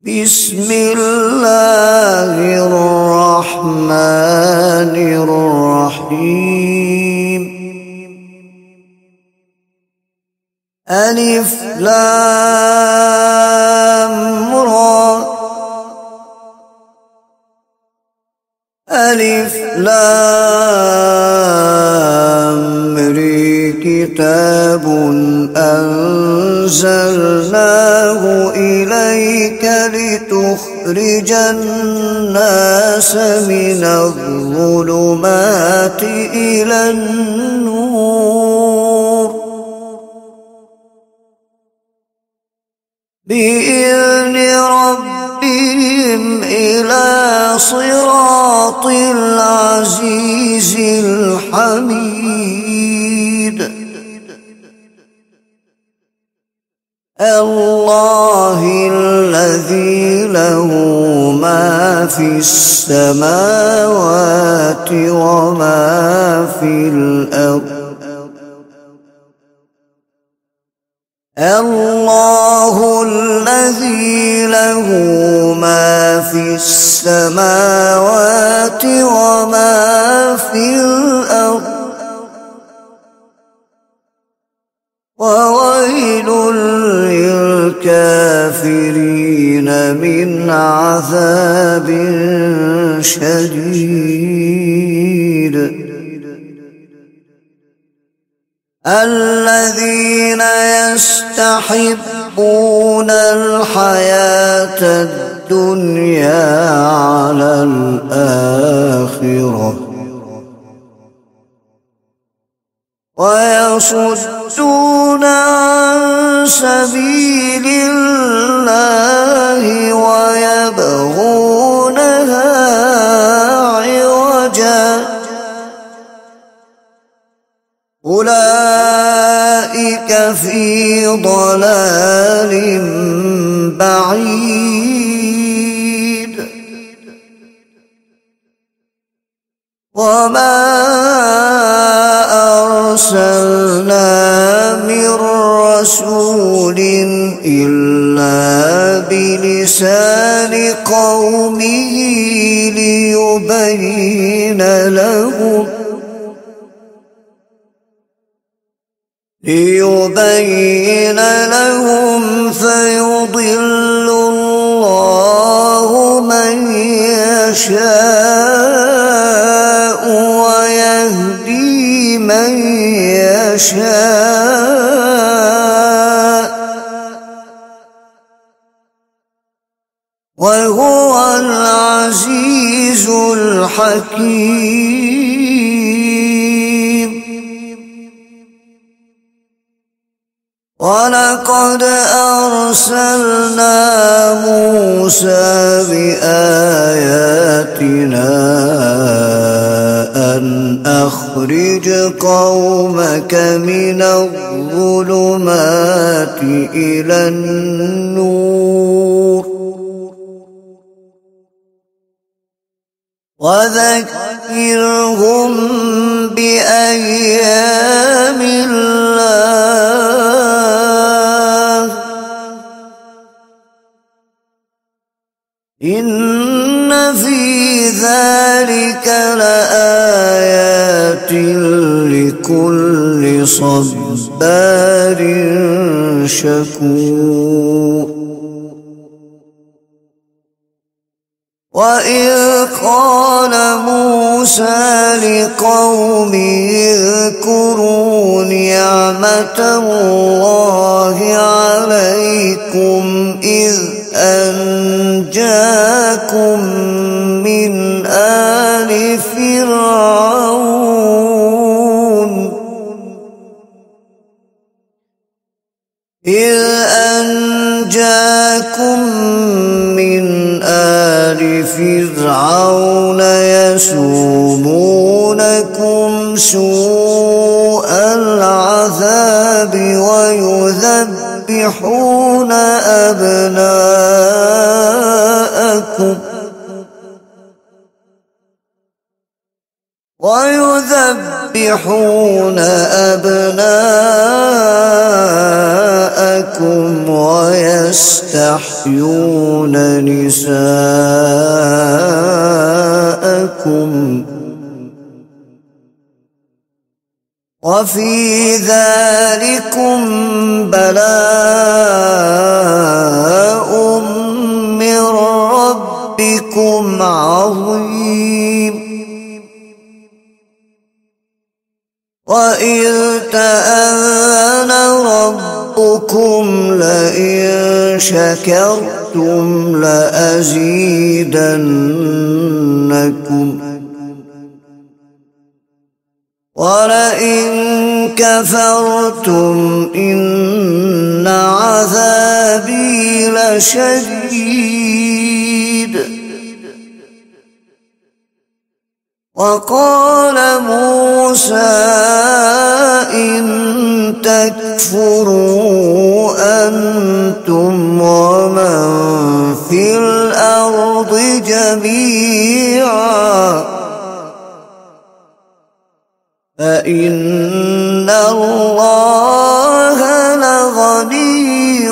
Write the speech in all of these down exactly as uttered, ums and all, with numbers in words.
بسم الله الرحمن الرحيم. ألف لام را ألف لام ري كتاب أنزلناه إليك لتخرج الناس من الظلمات إلى النور بإذن ربهم إلى صراط العزيز الحميد. الله الذي له ما في السماوات وما في الأرض. الله الذي له ما في السماوات وما في الأرض. وويل للكافرين من عذاب شديد. الذين يستحبون الحياة الدنيا على الآخرة ويصدون عن سبيل الله ويبغونها عوجا أولئك في ضلال بعيد. وما أرسلنا من رسول إلا بلسان قومه ليبين لهم ليبين لهم فيضل الله من يشاء ويهدي من يشاء وهو العزيز الحكيم. ولقد أرسلنا موسى بآياتنا أن أخرج قومك من الظلمات إلى النور وذكرهم بأيام الله إن في ذلك لآيات لكل صبار شكور. وإذ قال موسى لقومه اذكروا نعمة الله عليكم إذ أنجاكم من آل فرعون إذ أنجاكم من آل فرعون يسومونكم سوء العذاب ويذبحون أبناءكم ويذبحون أبناءكم نساءكم ويستحيون نساءكم وفي ذلكم بلاء من ربكم عظيم وإذ تأذن ربكم لئن شكرتم لأزيدنكم ولئن كفرتم إن عذابي لشديد وقال موسى إن تكفروا أنتم ومن في الأرض جميعا فإن الله لغني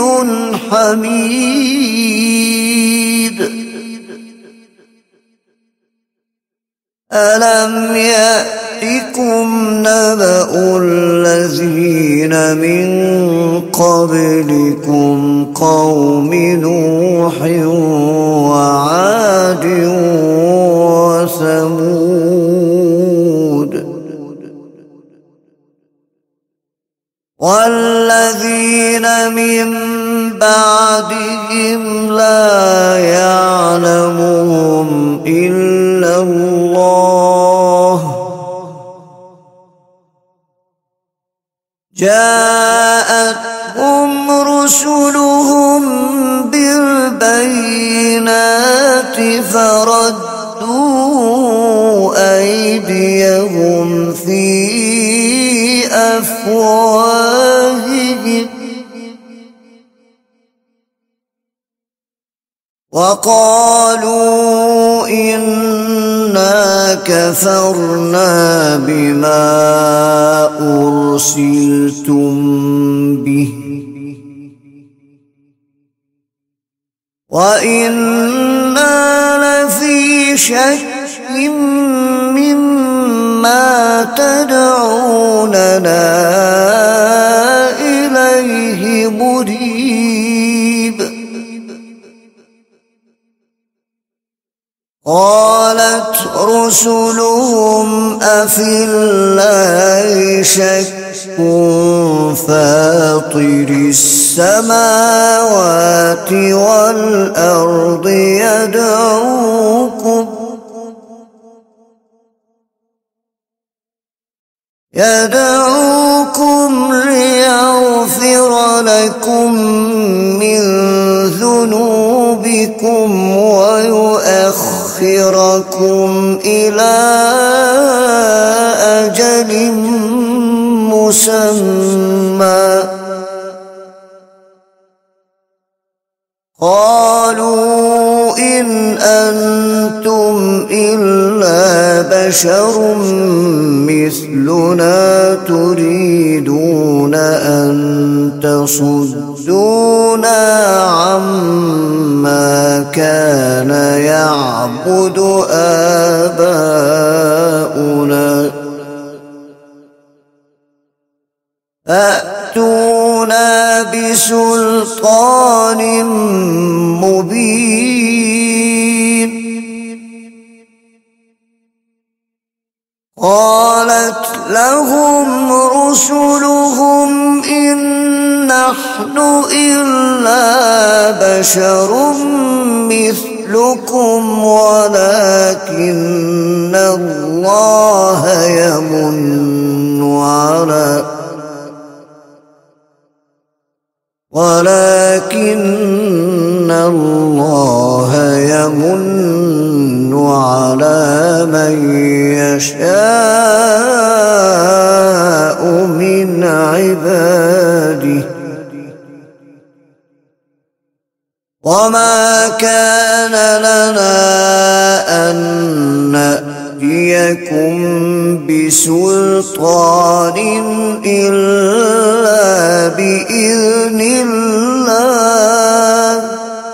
حميد ألم يأتكم نبأ الذين من قبلكم قوم نوح وعاد وثمود والذين من بعدهم لا يعلمهم إلا الله جاءتهم رسلهم بالبينات فردوا أيديهم في أفواههم وقالوا إنا كفرنا بما أرسلتم به وإنا لفي شك مما تدعوننا إليه مريب قالت رسلهم أفي الله شك فاطر السماوات والأرض يدعوكم يدعوكم ليغفر لكم من ذنوبكم ويؤخركم إلى أجل مسمى قالوا إن أنتم إلا بشر مثلنا تريدون أن تصدونا عما كان يعبد آباؤنا فأتونا بسلطان مبين قالت لهم رسلهم إن نحن إلا بشر مثلكم ولكن الله يمن على ولكن الله يمن على من يشاء من عباده وما كان لنا أن نأتيكم نأتيكم بسلطان إلا بإذن الله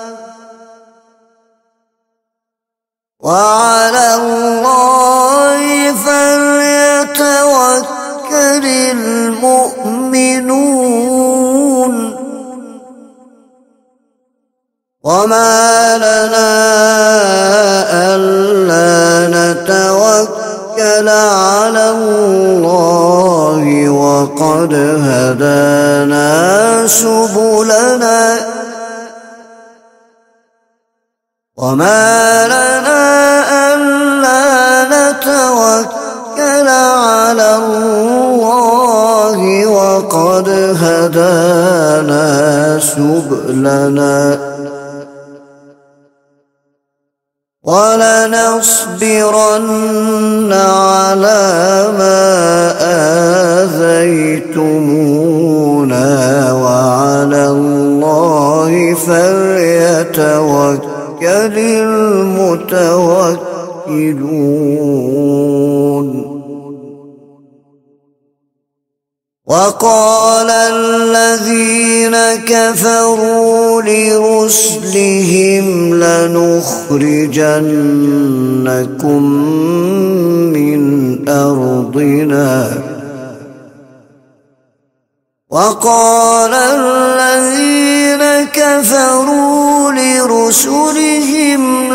وعلى الله فليتوكل المؤمنون وما لنا ألا نتوكل على الله وقد هدانا سبلنا وما لنا ألا نتوكل على الله وقد هدانا سبلنا ولنصبرن على ما آذيتمونا وعلى الله فليتوكل المتوكلون وقال الذين كفروا لرسلهم لنخرجنكم من أرضنا وقال الذين كفروا لرسلهم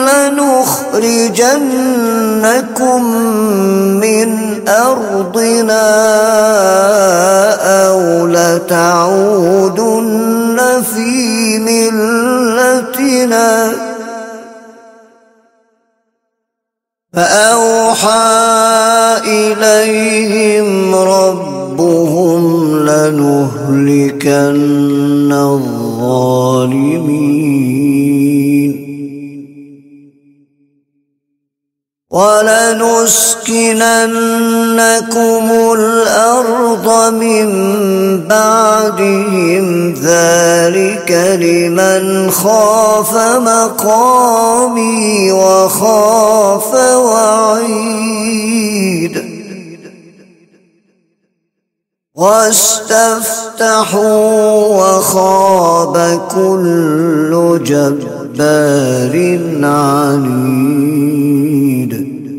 لنخرجنكم من أرضنا أو لتعودن في ملتنا فأوحى إليهم ربهم لنهلكن الظالمين ولنسكننكم الأرض من بعدهم ذلك لمن خاف مقامي وخاف وعيد واستفتحوا وخاب كل جبار عنيد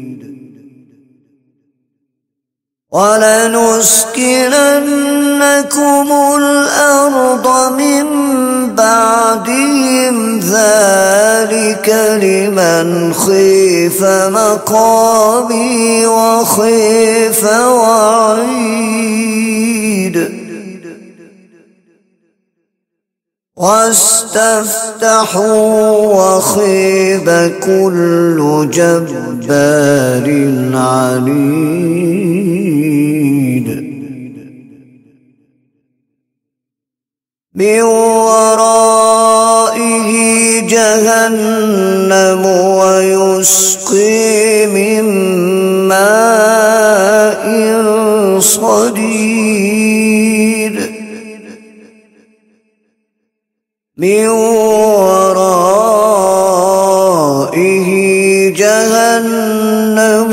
ولنسكننكم الأرض من بعدهم ذلك لمن خيف مقامي وخيف وعيد واستفتحوا وخيب كل جبار عنيد من ورائه جهنم ويسقي من ماء صديد من ورائه جهنم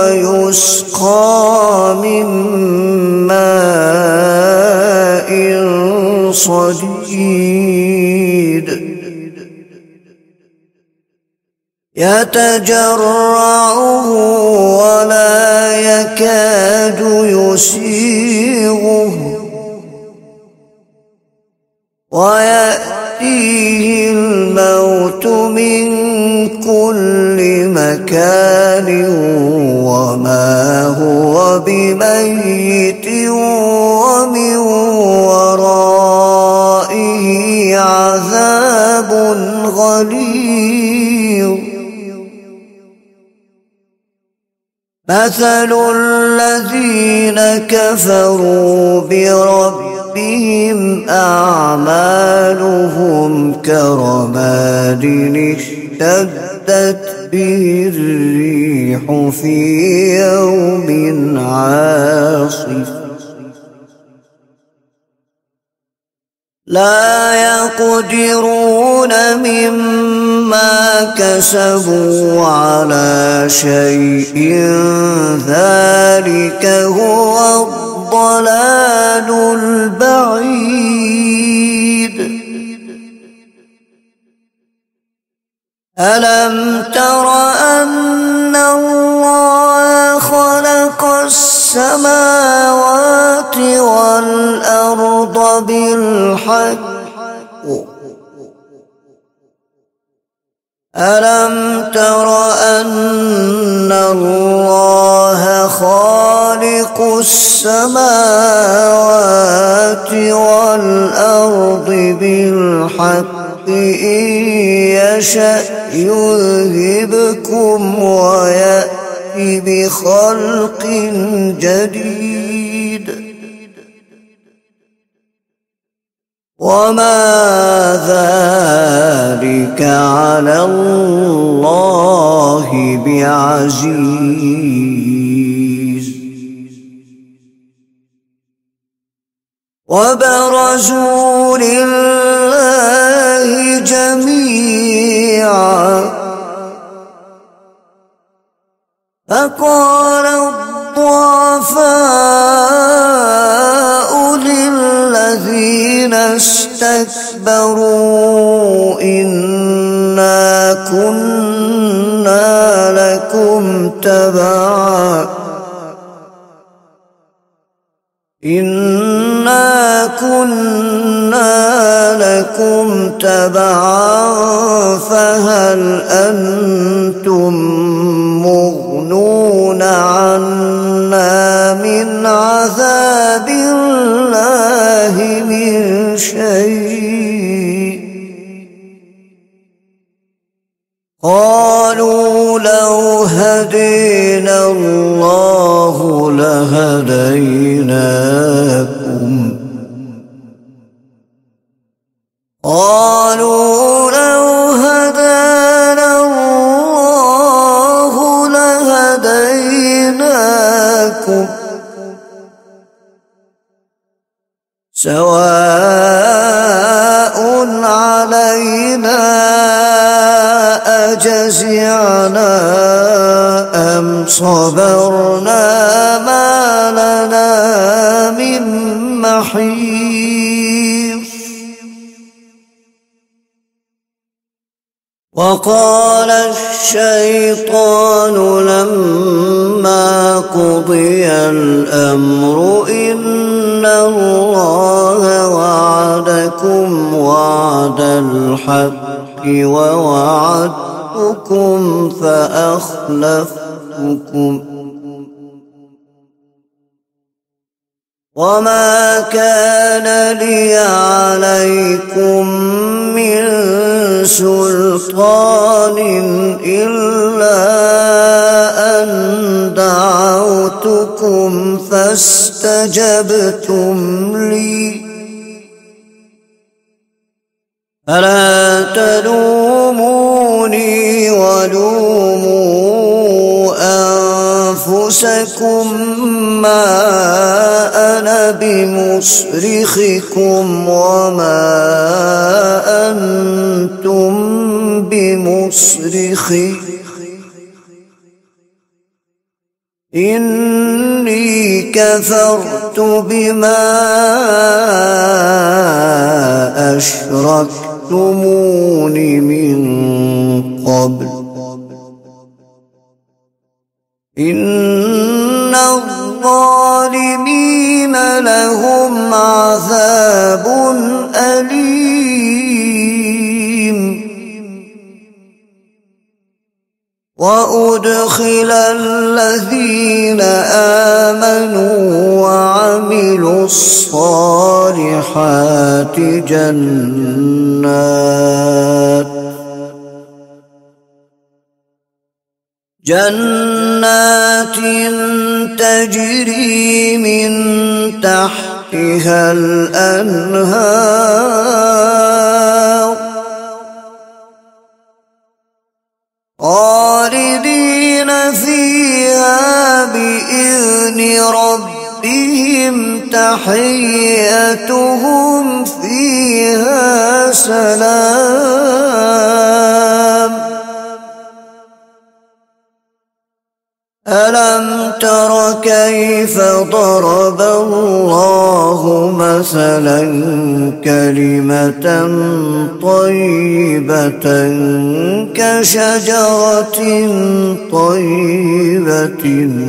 ويسقى من ماء صديد يتجرعه ولا يكاد يسيغه ويأتيه الموت من كل مكان وما هو بميت ومن ورائه عذاب غليظ مثل الذين كفروا بربهم أعمالهم كرماد اشتدت به الريح في يوم عاصف لا يقدرون مما كسبوا على شيء ذلك هو الضلال البعيد ألم تر أن الله خلق السماوات والأرض بالحق ألم تر أن الله خالق السماوات والأرض بالحق إن يشأ يذهبكم ويأتي بخلق جديد وما ذلك على الله بعزيز وبرزوا لله جميعا فقال الضعفاء للذين استكبروا إنا كنا لكم تبعا إنا كنا لكم تبعا فهل أنتم مغنون عنا من عذاب الله من شيء قالوا لو هدينا الله لهديناكم قالوا لو هدانا الله لهديناكم سواء علينا أجزعنا أم صبرنا ما لنا من محيص وقال الشيطان لما قضي الأمر إن الله وعدكم وعد الحق ووعدتكم فأخلفتكم وما كان لي عليكم من سلطان إلا أن دعوتكم فاستجبتم لي فلا تلوموني ولوموا أنفسكم ما أنا بمصرخكم وما أنتم بمصرخي إني كفرت بما أشركتمون من قبل إن الظالمين لهم عذاب أليم وأدخل الذين آمنوا وعملوا الصالحات جنات جنات تجري من تحتها الأنهار خالدين فيها بإذن ربهم تحيتهم فيها سلام. ألم تر كيف ضرب الله مثلا كلمة طيبة كشجرة طيبة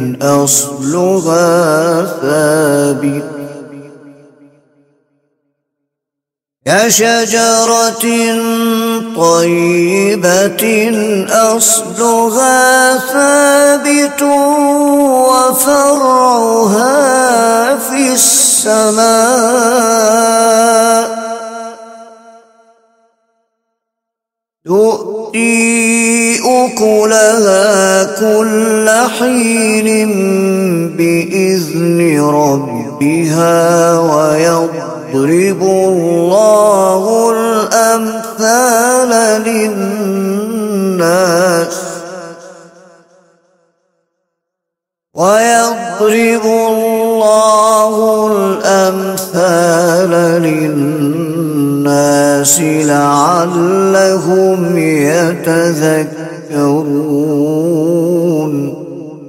أصلها ثابت كشجرة طيبة أصلها ثابت وفرعها في السماء تؤتي أكلها كل حين بإذن ربها ويضرب الله الأمثال للناس ويضرب الله الأمثال للناس لعلهم يتذكرون.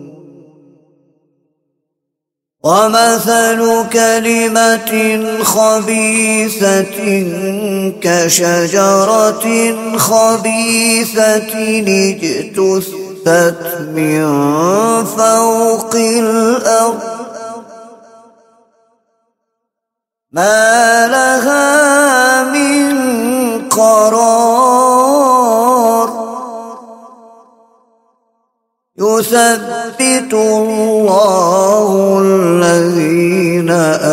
ومثل كلمة خبيثة كشجرة خبيثة اجتثت من فوق الأرض ما لها من قرار. يثبت الله الذين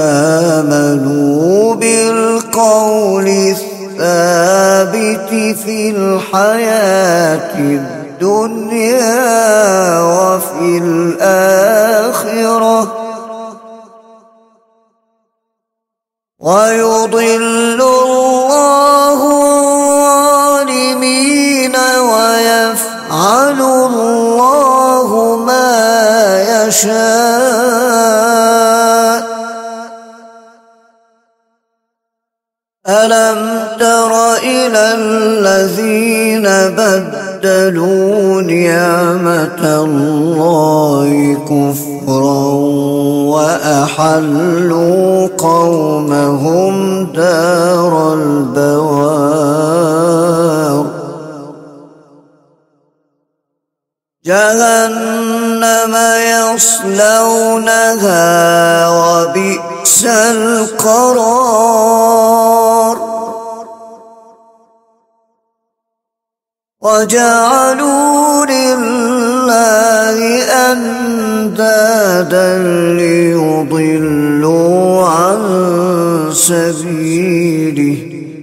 آمنوا بالقول الثابت في الحياة الدنيا وفي الآخرة ويضل الله الظالمين ويفعل الله ما يشاء. ألم تر إلى الذين بدلوا نعمة الله كفرا وأحلوا قومهم دار البوار جهنم يصلونها وبئس القرار. وجعلوا لله أندادا ليضلوا عن سبيله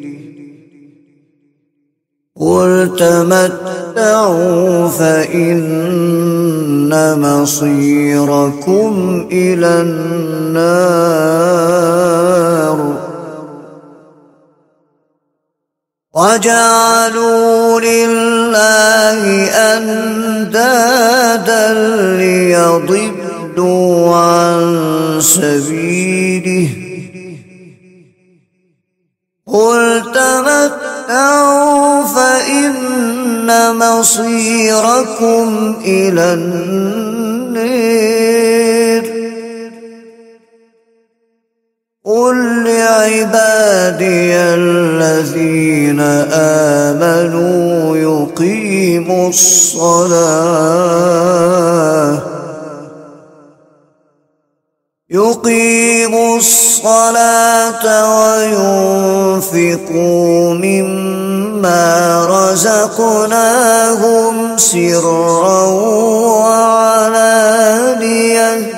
قل تمتعوا فإن مصيركم إلى النار. وجعلوا لله أندادا ليضلوا عن سبيله قل تمتعوا فإن مصيركم إلى النار. قل لعبادي الذين آمنوا يقيموا الصلاة يقيموا الصلاة وينفقوا مما رزقناهم سرا وعلانية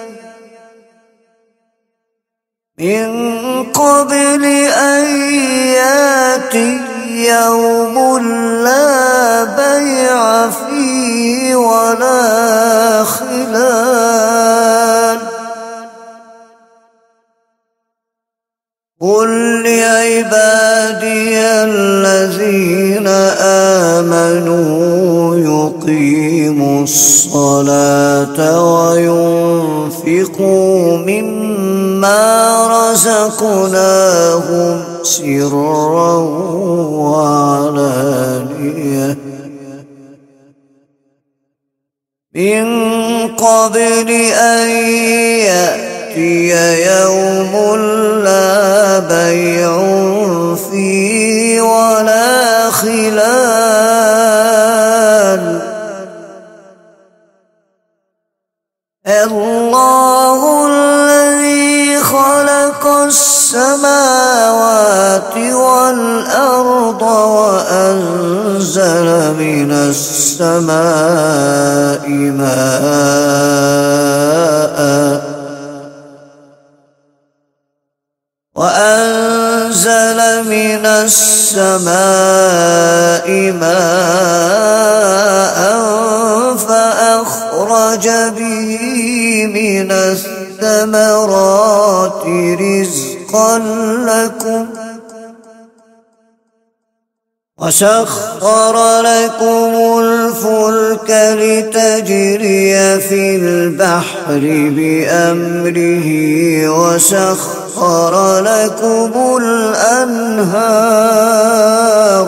من قبل أن يأتي يوم لا بيع فيه ولا خلال. قل لعبادي الذين آمنوا آمنوا يقيموا الصلاة وينفقوا مما رزقناهم سرا وعلانية من قبل أن يأتي يوم لا بيع فيه ولا خلال. الله الذي خلق السماوات والأرض وأنزل من السماء ماء وأنزل من السماء ماء فأخرج به من الثمرات رزقا لكم وسخر لكم الفلك لتجري في البحر بأمره وسخر لكم الأنهار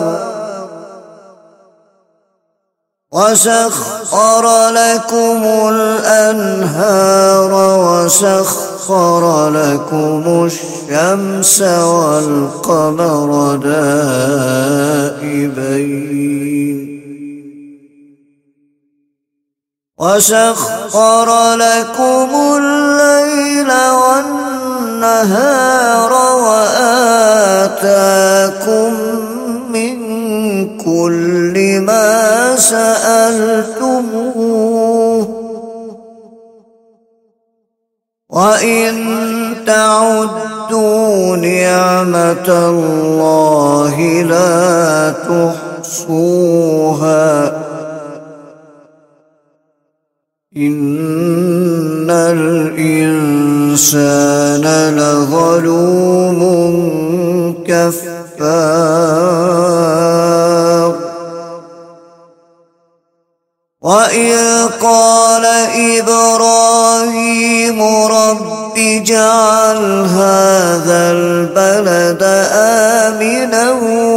وسخر لكم الأنهار وسخر لكم الشمس والقمر دائبين وسخر لكم الليل والنهار وآتاكم من كل ما سألتموه وإن تعدوا نعمة الله لا تحصوها إن الإنسان لظلوم كفار. وإذ قال إبراهيم رب اجعل هذا البلد آمنا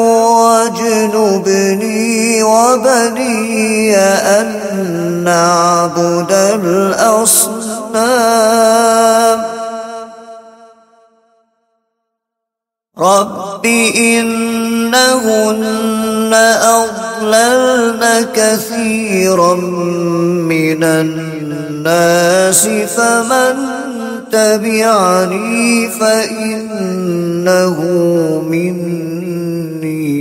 واجنبني وبني أن نعبد الأصنام رب إنهن أضللن كثيرا من الناس فمن تبعني فإنه مني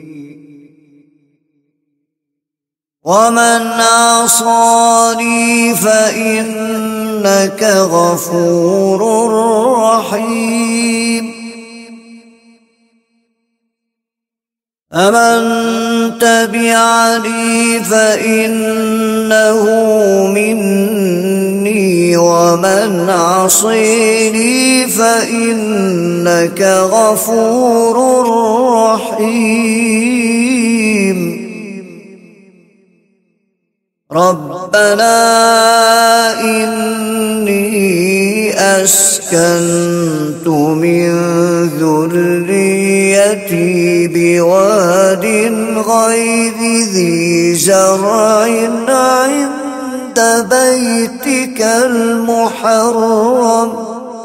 ومن عصاني فإنك غفور رحيم. أمن تبعني فإنه مني ومن عصيني فإنك غفور رحيم. ربنا إني أسكنت من ذريتي بواد غير ذي زرع عند بيتك المحرم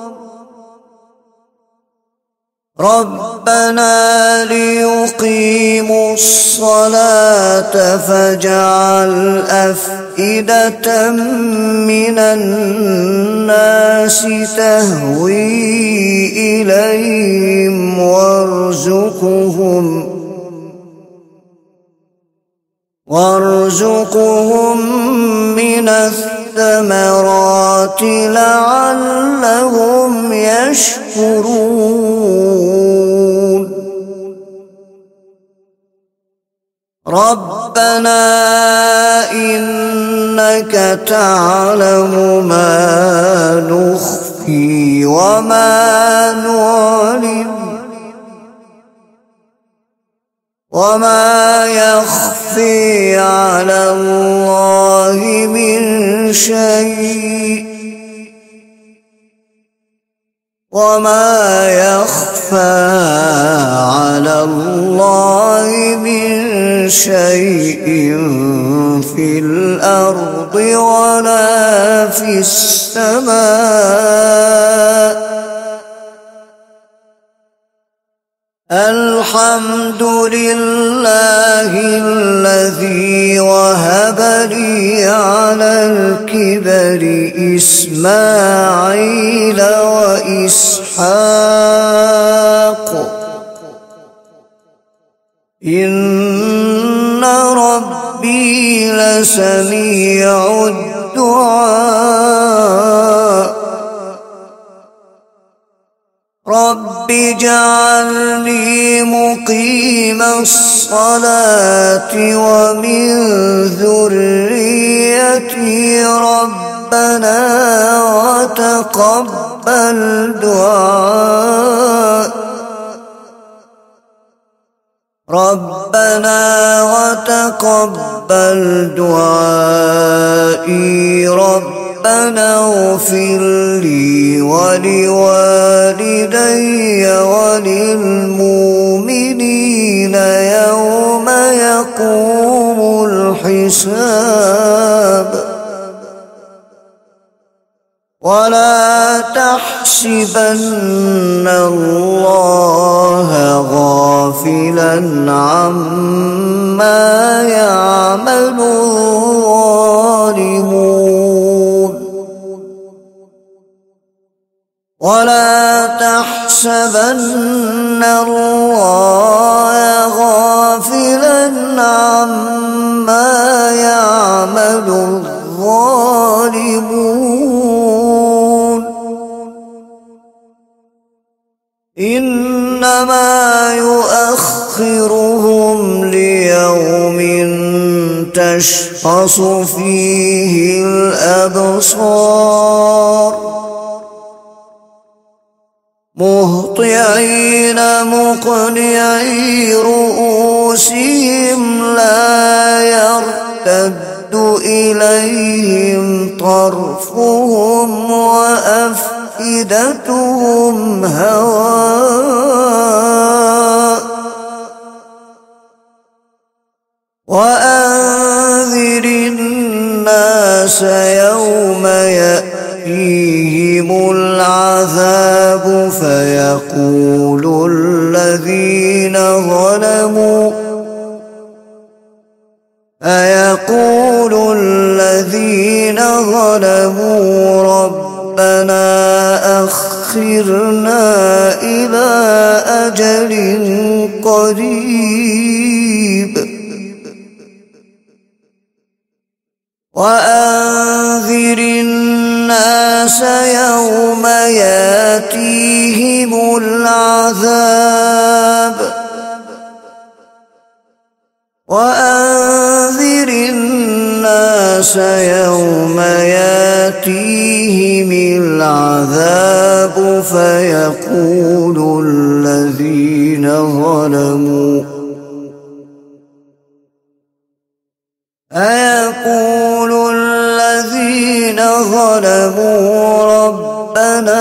ربنا ليقيموا الصلاة فاجعل أفئدة من الناس تهوي إليهم وارزقهم وارزقهم من الثمرات لعلهم يشكرون. ربنا إنك تعلم ما نخفي وما نعلن وما يخفي على الله من شيء وما يخفى على الله من شيء في الأرض ولا في السماء. الحمد لله الذي وهب لي على الكبر إسماعيل وإسحاق إن ربي لسميع الدعاء. رب اجعلني مقيم الصلاة ومن ذريتي ربنا وتقبل دعاء. ربنا وتقبل دعائي. ربنا اغفر لي ولوالدي وللمؤمنين يوم يقوم الحساب. ولا تحسبن الله غافلا عما يعمل الظالمون. ولا تحسبن الله غافلا عما يعمل الظالمون. إنما يؤخرهم ليوم تشخص فيه الأبصار مهطعين مقنعي رؤوسهم لا يرتد إليهم طرفهم وأفئدتهم هواء. وأنذر الناس يوم يأتيهم العذاب فيقول الذين ظلموا فيقول الذين ظلموا ربنا أخرنا إلى أجل قريب. وأنذر الناس يوم يأتيهم العذاب وأنذر الناس يوم يأتيهم العذاب فيقول الذين ظلموا فيقول الذين ظلموا ربنا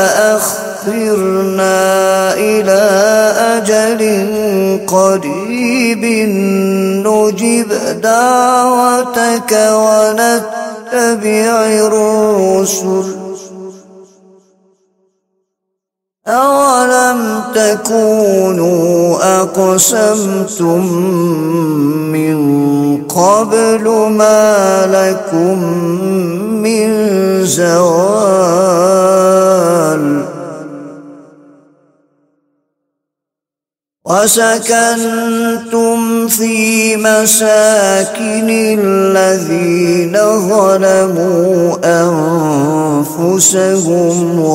أخرنا إلى أجل قريب نجب دعوتك ونتبع الرسل أولم تكونوا أقسمتم من قبل ما لكم من زوال. وسكنتم في مساكن الذين ظلموا أنفسهم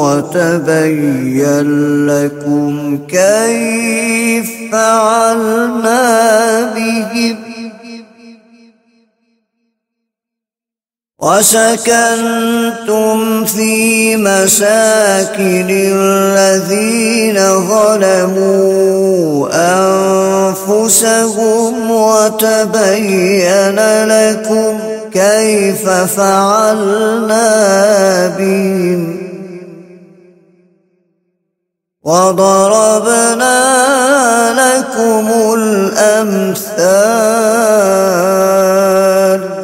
وتبين لكم كيف فعلنا بهم وسكنتم في مساكن الذين ظلموا أنفسهم وتبين لكم كيف فعلنا بهم وضربنا لكم الأمثال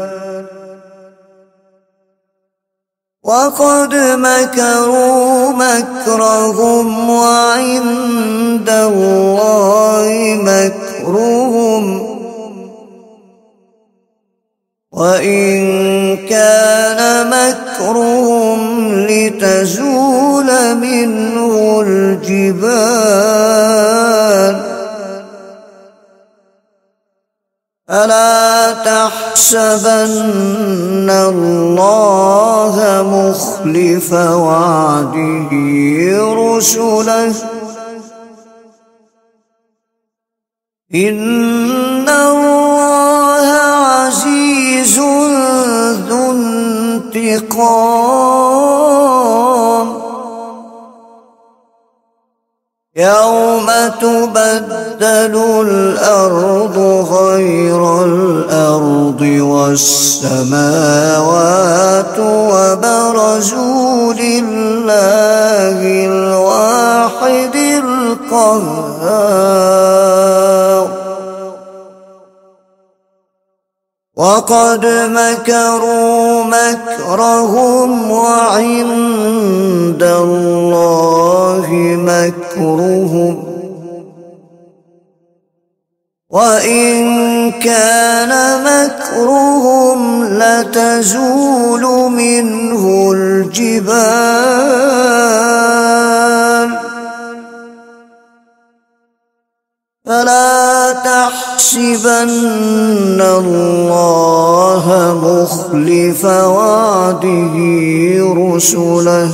وقد مكروا مكرهم وعند الله مكرهم وإن كان مكرهم لتزول منه الجبال فلا تحسبن الله مخلف وعده رسله إن الله عزيز ذو انتقام يوم تبدل الأرض غير الأرض والسماوات وبرزوا لله الواحد القهار وقد مكروا مكرهم وعند الله مكرهم وإن كان مكرهم لتزول منه الجبال فلا تحسبن الله مخلف وعده رسله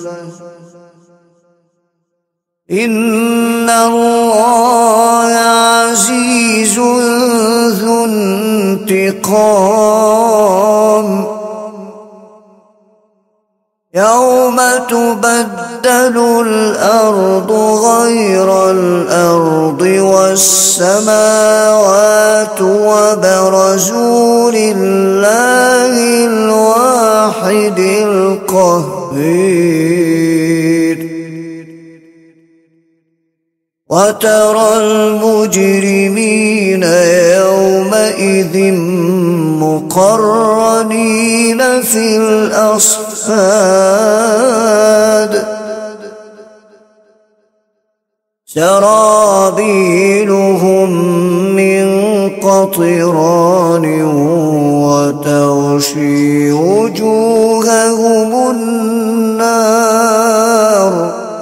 إن الله عزيز ذو انتقام يوم تبدل الأرض غير الأرض والسماوات وبرزوا لله الواحد القهار وترى المجرمين يومئذ مقرنين في الأصفاد سرابيلهم من قطران وتغشي وجوههم النار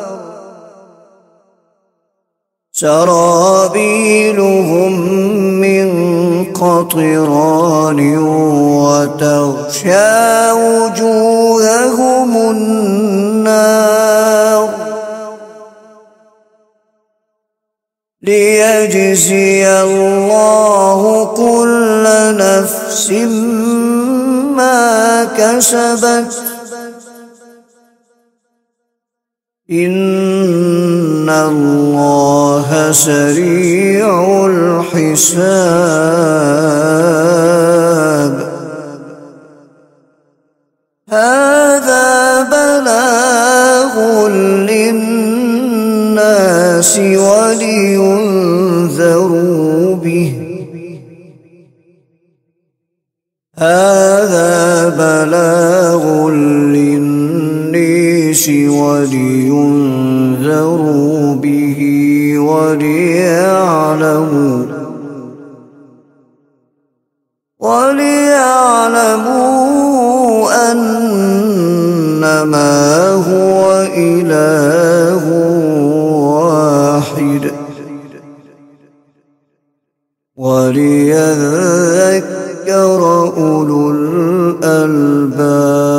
سرابيلهم من قطران وتغشى وجوههم النار ليجزي الله كل نفس ما كسبت إن الله سريع الحساب هذا بلاغ للناس ولينذروا به هذا بلاغ للناس ولينذروا به وليعلموا وليعلموا أنما هو إله واحد وليذكر أولو الألباب.